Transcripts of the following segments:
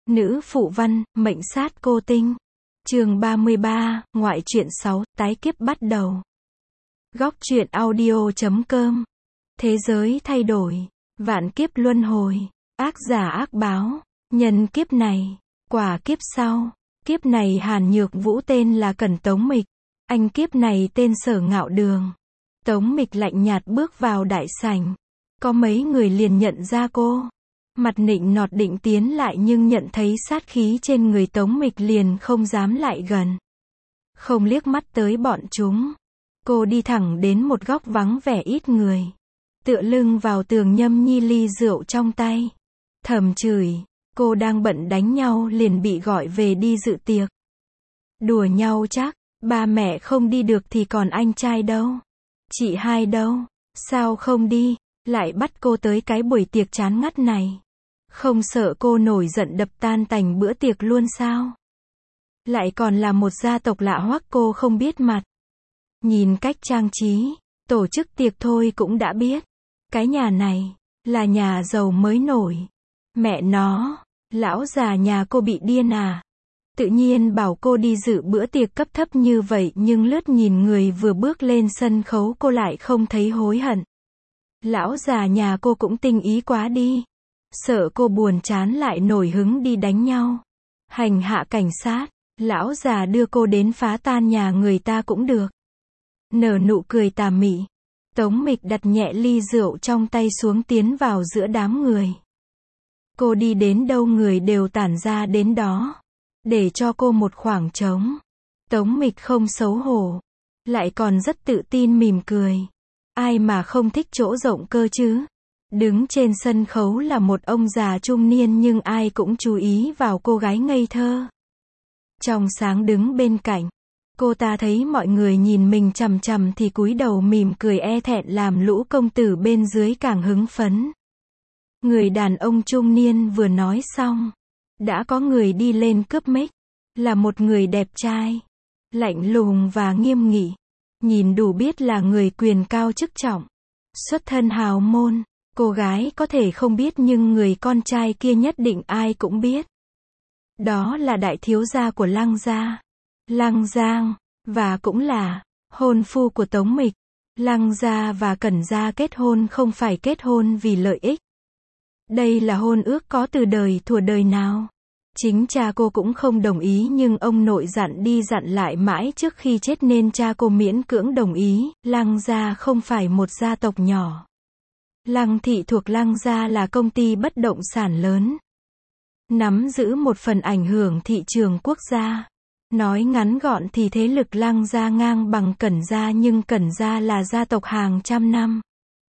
Nữ phụ văn, mệnh sát cô tinh. Chương 33, ngoại truyện 6, tái kiếp bắt đầu. Góc truyện audio.com. Thế giới thay đổi, vạn kiếp luân hồi, ác giả ác báo, nhân kiếp này, quả kiếp sau. Kiếp này Hàn Nhược Vũ tên là Cẩn Tống Mịch, anh kiếp này tên Sở Ngạo Đường. Tống Mịch lạnh nhạt bước vào đại sảnh. Có mấy người liền nhận ra cô. Mặt nịnh nọt định tiến lại nhưng nhận thấy sát khí trên người Tống Mịch liền không dám lại gần. Không liếc mắt tới bọn chúng. Cô đi thẳng đến một góc vắng vẻ ít người. Tựa lưng vào tường nhâm nhi ly rượu trong tay. Thầm chửi, cô đang bận đánh nhau liền bị gọi về đi dự tiệc. Đùa nhau chắc, ba mẹ không đi được thì còn anh trai đâu. Chị hai đâu, sao không đi, lại bắt cô tới cái buổi tiệc chán ngắt này. Không sợ cô nổi giận đập tan tành bữa tiệc luôn sao? Lại còn là một gia tộc lạ hoắc cô không biết mặt. Nhìn cách trang trí, tổ chức tiệc thôi cũng đã biết. Cái nhà này, là nhà giàu mới nổi. Mẹ nó, lão già nhà cô bị điên à? Tự nhiên bảo cô đi dự bữa tiệc cấp thấp như vậy nhưng lướt nhìn người vừa bước lên sân khấu cô lại không thấy hối hận. Lão già nhà cô cũng tinh ý quá đi. Sợ cô buồn chán lại nổi hứng đi đánh nhau. Hành hạ cảnh sát, lão già đưa cô đến phá tan nhà người ta cũng được. Nở nụ cười tà mị. Tống Mịch đặt nhẹ ly rượu trong tay xuống tiến vào giữa đám người. Cô đi đến đâu người đều tản ra đến đó. Để cho cô một khoảng trống. Tống Mịch không xấu hổ. Lại còn rất tự tin mỉm cười. Ai mà không thích chỗ rộng cơ chứ? Đứng trên sân khấu là một ông già trung niên nhưng ai cũng chú ý vào cô gái ngây thơ. Trong sáng đứng bên cạnh, cô ta thấy mọi người nhìn mình chằm chằm thì cúi đầu mỉm cười e thẹn làm lũ công tử bên dưới càng hứng phấn. Người đàn ông trung niên vừa nói xong, đã có người đi lên cướp mic, là một người đẹp trai, lạnh lùng và nghiêm nghị, nhìn đủ biết là người quyền cao chức trọng, xuất thân hào môn. Cô gái có thể không biết nhưng người con trai kia nhất định ai cũng biết. Đó là đại thiếu gia của Lăng gia, Lăng Giang, và cũng là hôn phu của Tống Mịch. Lăng gia và Cẩn gia kết hôn không phải kết hôn vì lợi ích. Đây là hôn ước có từ đời thuở đời nào. Chính cha cô cũng không đồng ý nhưng ông nội dặn đi dặn lại mãi trước khi chết nên cha cô miễn cưỡng đồng ý. Lăng gia không phải một gia tộc nhỏ. Lăng thị thuộc Lăng gia là công ty bất động sản lớn. Nắm giữ một phần ảnh hưởng thị trường quốc gia. Nói ngắn gọn thì thế lực Lăng gia ngang bằng Cẩn gia nhưng Cẩn gia là gia tộc hàng trăm năm.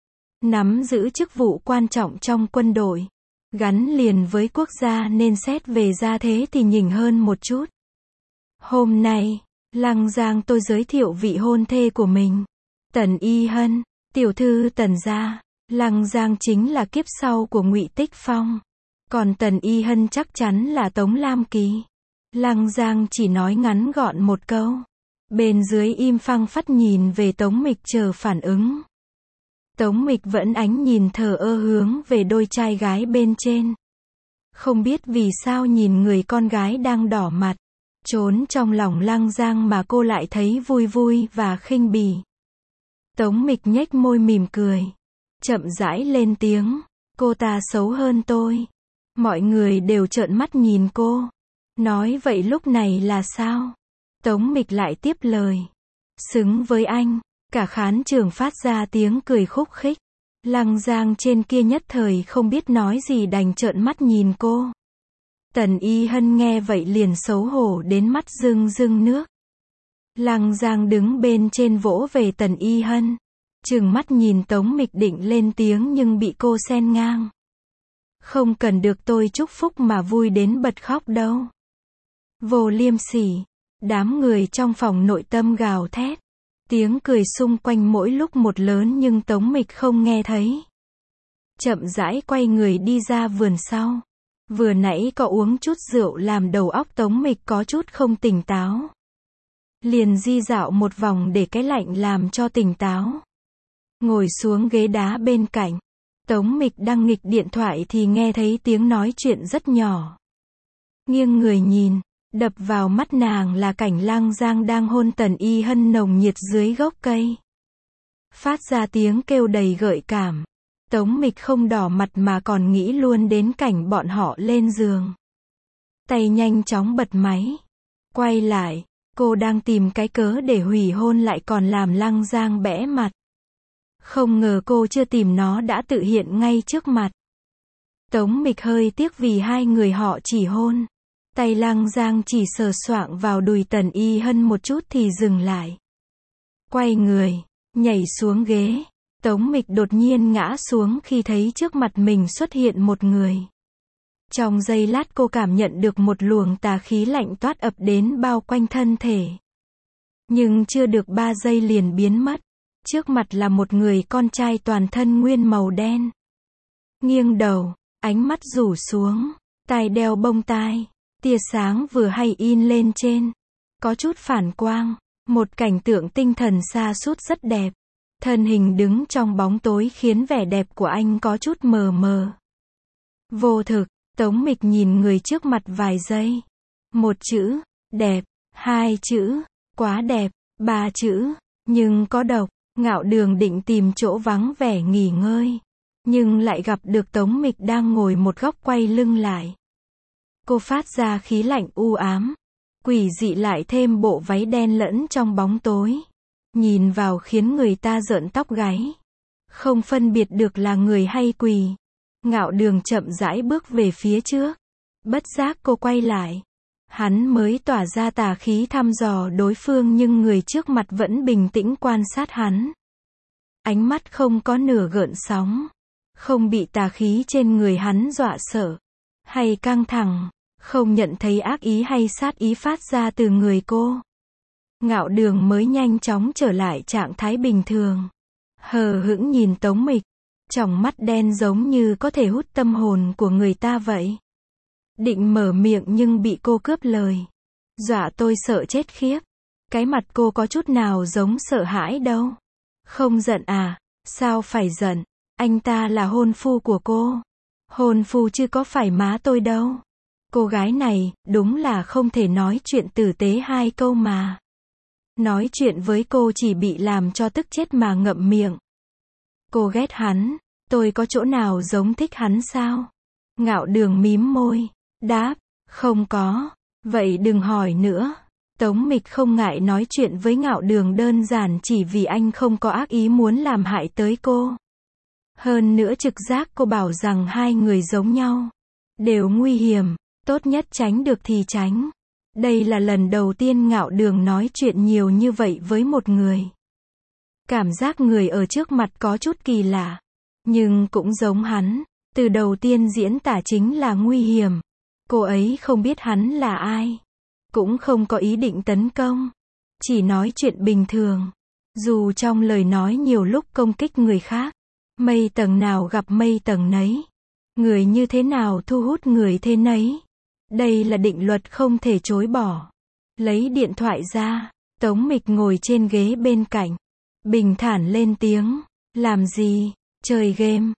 Nắm giữ chức vụ quan trọng trong quân đội. Gắn liền với quốc gia nên xét về gia thế thì nhỉnh hơn một chút. Hôm nay, Lăng Giang tôi giới thiệu vị hôn thê của mình. Tần Y Hân, tiểu thư Tần gia. Lăng Giang chính là kiếp sau của Ngụy Tích Phong. Còn Tần Y Hân chắc chắn là Tống Lam Kỳ. Lăng Giang chỉ nói ngắn gọn một câu. Bên dưới im phăng phắc nhìn về Tống Mịch chờ phản ứng. Tống Mịch vẫn ánh nhìn thờ ơ hướng về đôi trai gái bên trên. Không biết vì sao nhìn người con gái đang đỏ mặt. Trốn trong lòng Lăng Giang mà cô lại thấy vui vui và khinh bỉ. Tống Mịch nhếch môi mỉm cười. Chậm rãi lên tiếng. Cô ta xấu hơn tôi. Mọi người đều trợn mắt nhìn cô. Nói vậy lúc này là sao? Tống Mịch lại tiếp lời. Xứng với anh. Cả khán trường phát ra tiếng cười khúc khích. Lăng Giang trên kia nhất thời không biết nói gì đành trợn mắt nhìn cô. Tần Y Hân nghe vậy liền xấu hổ đến mắt rưng rưng nước. Lăng Giang đứng bên trên vỗ về Tần Y Hân. Trừng mắt nhìn Tống Mịch định lên tiếng nhưng bị cô xen ngang. Không cần được tôi chúc phúc mà vui đến bật khóc đâu. Vô liêm sỉ. Đám người trong phòng nội tâm gào thét. Tiếng cười xung quanh mỗi lúc một lớn nhưng Tống Mịch không nghe thấy. Chậm rãi quay người đi ra vườn sau. Vừa nãy có uống chút rượu làm đầu óc Tống Mịch có chút không tỉnh táo. Liền di dạo một vòng để cái lạnh làm cho tỉnh táo. Ngồi xuống ghế đá bên cạnh. Tống Mịch đang nghịch điện thoại thì nghe thấy tiếng nói chuyện rất nhỏ. Nghiêng người nhìn, đập vào mắt nàng là cảnh Lăng Giang đang hôn Tần Y Hân nồng nhiệt dưới gốc cây. Phát ra tiếng kêu đầy gợi cảm. Tống Mịch không đỏ mặt mà còn nghĩ luôn đến cảnh bọn họ lên giường. Tay nhanh chóng bật máy. Quay lại, cô đang tìm cái cớ để hủy hôn lại còn làm Lăng Giang bẽ mặt. Không ngờ cô chưa tìm nó đã tự hiện ngay trước mặt. Tống Mịch hơi tiếc vì hai người họ chỉ hôn. Tay Lăng Giang chỉ sờ soạng vào đùi Tần Y Hân một chút thì dừng lại. Quay người, nhảy xuống ghế. Tống Mịch đột nhiên ngã xuống khi thấy trước mặt mình xuất hiện một người. Trong giây lát cô cảm nhận được một luồng tà khí lạnh toát ập đến bao quanh thân thể. Nhưng chưa được 3 giây liền biến mất. Trước mặt là một người con trai toàn thân nguyên màu đen. Nghiêng đầu, ánh mắt rủ xuống, tai đeo bông tai, tia sáng vừa hay in lên trên. Có chút phản quang, một cảnh tượng tinh thần sa sút rất đẹp. Thân hình đứng trong bóng tối khiến vẻ đẹp của anh có chút mờ mờ. Vô thực, Tống Mịch nhìn người trước mặt vài giây. 1 chữ, đẹp. 2 chữ, quá đẹp. 3 chữ, nhưng có độc. Ngạo Đường định tìm chỗ vắng vẻ nghỉ ngơi. Nhưng lại gặp được Tống Mịch đang ngồi một góc quay lưng lại. Cô phát ra khí lạnh u ám. Quỷ dị lại thêm bộ váy đen lẫn trong bóng tối. Nhìn vào khiến người ta rợn tóc gáy. Không phân biệt được là người hay quỷ. Ngạo Đường chậm rãi bước về phía trước. Bất giác cô quay lại. Hắn mới tỏa ra tà khí thăm dò đối phương nhưng người trước mặt vẫn bình tĩnh quan sát hắn. Ánh mắt không có nửa gợn sóng. Không bị tà khí trên người hắn dọa sợ. Hay căng thẳng. Không nhận thấy ác ý hay sát ý phát ra từ người cô. Ngạo Đường mới nhanh chóng trở lại trạng thái bình thường. Hờ hững nhìn Tống Mịch. Tròng mắt đen giống như có thể hút tâm hồn của người ta vậy. Định mở miệng nhưng bị cô cướp lời. Dọa tôi sợ chết khiếp. Cái mặt cô có chút nào giống sợ hãi đâu. Không giận à? Sao phải giận? Anh ta là hôn phu của cô. Hôn phu chứ có phải má tôi đâu. Cô gái này, đúng là không thể nói chuyện tử tế 2 câu mà. Nói chuyện với cô chỉ bị làm cho tức chết mà ngậm miệng. Cô ghét hắn, tôi có chỗ nào giống thích hắn sao? Ngạo Đường mím môi, đáp, không có. Vậy đừng hỏi nữa. Tống Mịch không ngại nói chuyện với Ngạo Đường đơn giản chỉ vì anh không có ác ý muốn làm hại tới cô. Hơn nữa trực giác cô bảo rằng hai người giống nhau. Đều nguy hiểm, tốt nhất tránh được thì tránh. Đây là lần đầu tiên Ngạo Đường nói chuyện nhiều như vậy với một người. Cảm giác người ở trước mặt có chút kỳ lạ. Nhưng cũng giống hắn. Từ đầu tiên diễn tả chính là nguy hiểm. Cô ấy không biết hắn là ai. Cũng không có ý định tấn công. Chỉ nói chuyện bình thường. Dù trong lời nói nhiều lúc công kích người khác. Mây tầng nào gặp mây tầng nấy. Người như thế nào thu hút người thế nấy. Đây là định luật không thể chối bỏ. Lấy điện thoại ra. Tống Mịch ngồi trên ghế bên cạnh. Bình thản lên tiếng. Làm gì? Chơi game.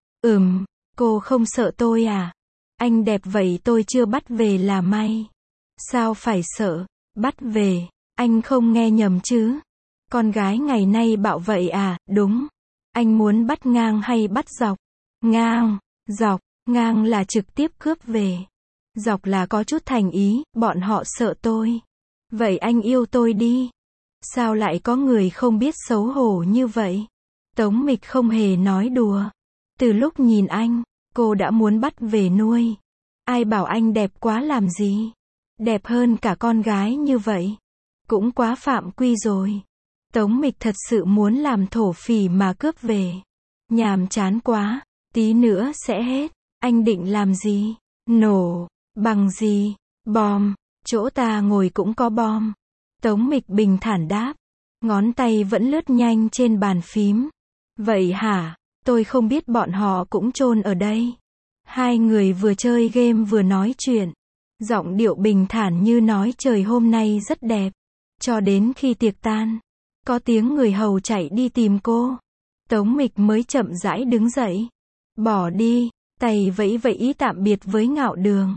Cô không sợ tôi à? Anh đẹp vậy tôi chưa bắt về là may. Sao phải sợ? Bắt về. Anh không nghe nhầm chứ? Con gái ngày nay bạo vậy à? Đúng. Anh muốn bắt ngang hay bắt dọc? Ngang. Dọc. Ngang là trực tiếp cướp về. Dọc là có chút thành ý, bọn họ sợ tôi. Vậy anh yêu tôi đi. Sao lại có người không biết xấu hổ như vậy? Tống Mịch không hề nói đùa. Từ lúc nhìn anh, cô đã muốn bắt về nuôi. Ai bảo anh đẹp quá làm gì? Đẹp hơn cả con gái như vậy. Cũng quá phạm quy rồi. Tống Mịch thật sự muốn làm thổ phỉ mà cướp về. Nhàm chán quá, tí nữa sẽ hết. Anh định làm gì? Nổ. Bằng gì? Bom. Chỗ ta ngồi cũng có bom. Tống Mịch bình thản đáp. Ngón tay vẫn lướt nhanh trên bàn phím. Vậy hả? Tôi không biết bọn họ cũng chôn ở đây. Hai người vừa chơi game vừa nói chuyện. Giọng điệu bình thản như nói trời hôm nay rất đẹp. Cho đến khi tiệc tan. Có tiếng người hầu chạy đi tìm cô. Tống Mịch mới chậm rãi đứng dậy. Bỏ đi. Tay vẫy vẫy ý tạm biệt với Ngạo Đường.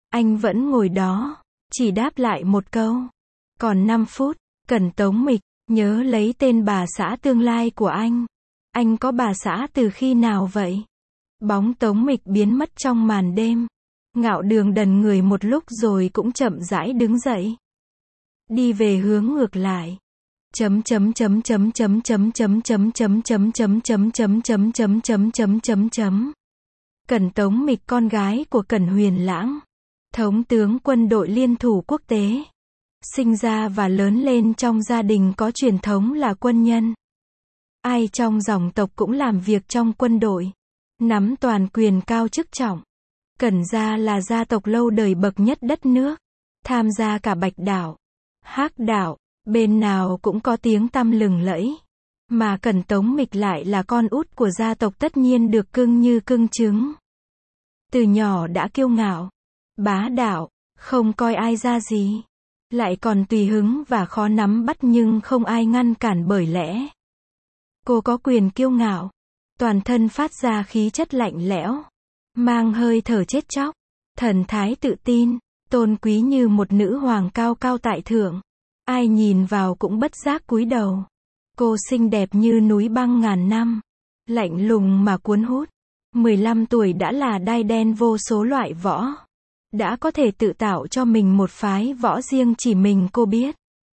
Anh vẫn ngồi đó, chỉ đáp lại một câu. Còn 5 phút, Cẩn Tống Mịch, nhớ lấy tên bà xã tương lai của anh. Anh có bà xã từ khi nào vậy? Bóng Tống Mịch biến mất trong màn đêm. Ngạo Đường đần người một lúc rồi cũng chậm rãi đứng dậy. Đi về hướng ngược lại. Chấm chấm chấm chấm chấm chấm chấm chấm chấm chấm chấm chấm chấm chấm chấm chấm chấm chấm chấm. Cẩn Tống Mịch con gái của Cẩn Huyền Lãng, thống tướng quân đội liên thủ quốc tế. Sinh ra và lớn lên trong gia đình có truyền thống là quân nhân. Ai trong dòng tộc cũng làm việc trong quân đội, nắm toàn quyền cao chức trọng. Cẩn gia là gia tộc lâu đời bậc nhất đất nước, tham gia cả Bạch Đảo, Hắc Đảo, bên nào cũng có tiếng tăm lừng lẫy. Mà Cẩn Tống Mịch lại là con út của gia tộc tất nhiên được cưng như cưng trứng. Từ nhỏ đã kiêu ngạo, bá đạo, không coi ai ra gì. Lại còn tùy hứng và khó nắm bắt nhưng không ai ngăn cản bởi lẽ cô có quyền kiêu ngạo, toàn thân phát ra khí chất lạnh lẽo, mang hơi thở chết chóc, thần thái tự tin, tôn quý như một nữ hoàng cao cao tại thượng. Ai nhìn vào cũng bất giác cúi đầu. Cô xinh đẹp như núi băng ngàn năm, lạnh lùng mà cuốn hút. 15 tuổi đã là đai đen vô số loại võ. Đã có thể tự tạo cho mình một phái võ riêng chỉ mình cô biết.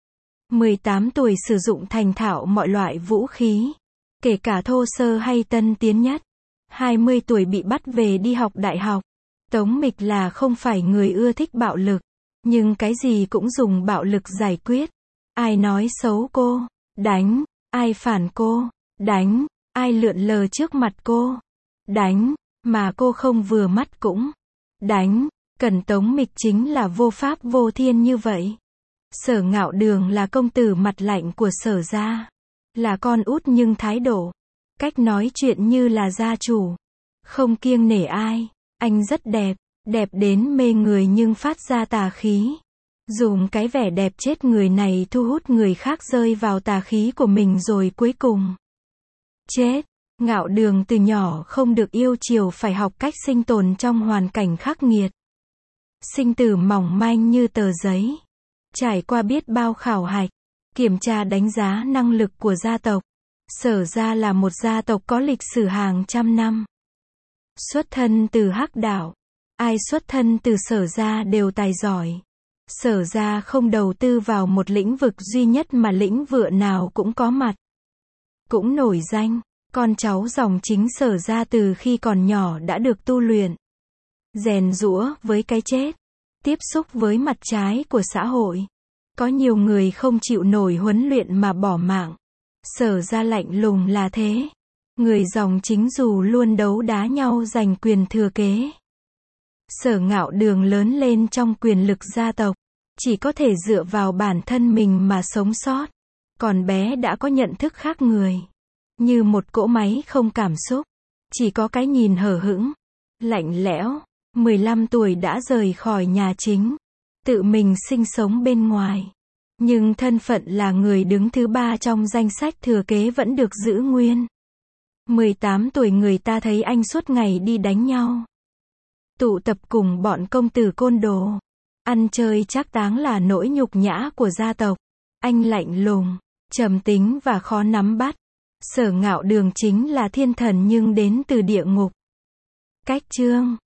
18 tuổi sử dụng thành thạo mọi loại vũ khí, kể cả thô sơ hay tân tiến nhất. 20 tuổi bị bắt về đi học đại học. Tống Mịch là không phải người ưa thích bạo lực, nhưng cái gì cũng dùng bạo lực giải quyết. Ai nói xấu cô, đánh. Ai phản cô, đánh. Ai lượn lờ trước mặt cô, đánh. Mà cô không vừa mắt cũng đánh. Cẩn Tống Mịch chính là vô pháp vô thiên như vậy. Sở Ngạo Đường là công tử mặt lạnh của Sở gia, là con út nhưng thái độ, cách nói chuyện như là gia chủ, không kiêng nể ai. Anh rất đẹp, đẹp đến mê người nhưng phát ra tà khí. Dùng cái vẻ đẹp chết người này thu hút người khác rơi vào tà khí của mình rồi cuối cùng chết. Ngạo Đường từ nhỏ không được yêu chiều, phải học cách sinh tồn trong hoàn cảnh khắc nghiệt. Sinh tử mỏng manh như tờ giấy. Trải qua biết bao khảo hạch, kiểm tra đánh giá năng lực của gia tộc. Sở gia là một gia tộc có lịch sử hàng trăm năm. Xuất thân từ Hắc Đảo. Ai xuất thân từ Sở gia đều tài giỏi. Sở gia không đầu tư vào một lĩnh vực duy nhất mà lĩnh vực nào cũng có mặt, cũng nổi danh. Con cháu dòng chính Sở gia từ khi còn nhỏ đã được tu luyện, rèn giũa với cái chết, tiếp xúc với mặt trái của xã hội. Có nhiều người không chịu nổi huấn luyện mà bỏ mạng. Sở gia lạnh lùng là thế. Người dòng chính dù luôn đấu đá nhau giành quyền thừa kế. Sở Ngạo Đường lớn lên trong quyền lực gia tộc, chỉ có thể dựa vào bản thân mình mà sống sót. Còn bé đã có nhận thức khác người, như một cỗ máy không cảm xúc, chỉ có cái nhìn hờ hững, lạnh lẽo. 15 tuổi đã rời khỏi nhà chính, tự mình sinh sống bên ngoài. Nhưng thân phận là người đứng thứ 3 trong danh sách thừa kế vẫn được giữ nguyên. 18 tuổi người ta thấy anh suốt ngày đi đánh nhau, tụ tập cùng bọn công tử côn đồ, ăn chơi trác táng là nỗi nhục nhã của gia tộc. Anh lạnh lùng, trầm tính và khó nắm bắt. Sở Ngạo Đường chính là thiên thần nhưng đến từ địa ngục. Cách chương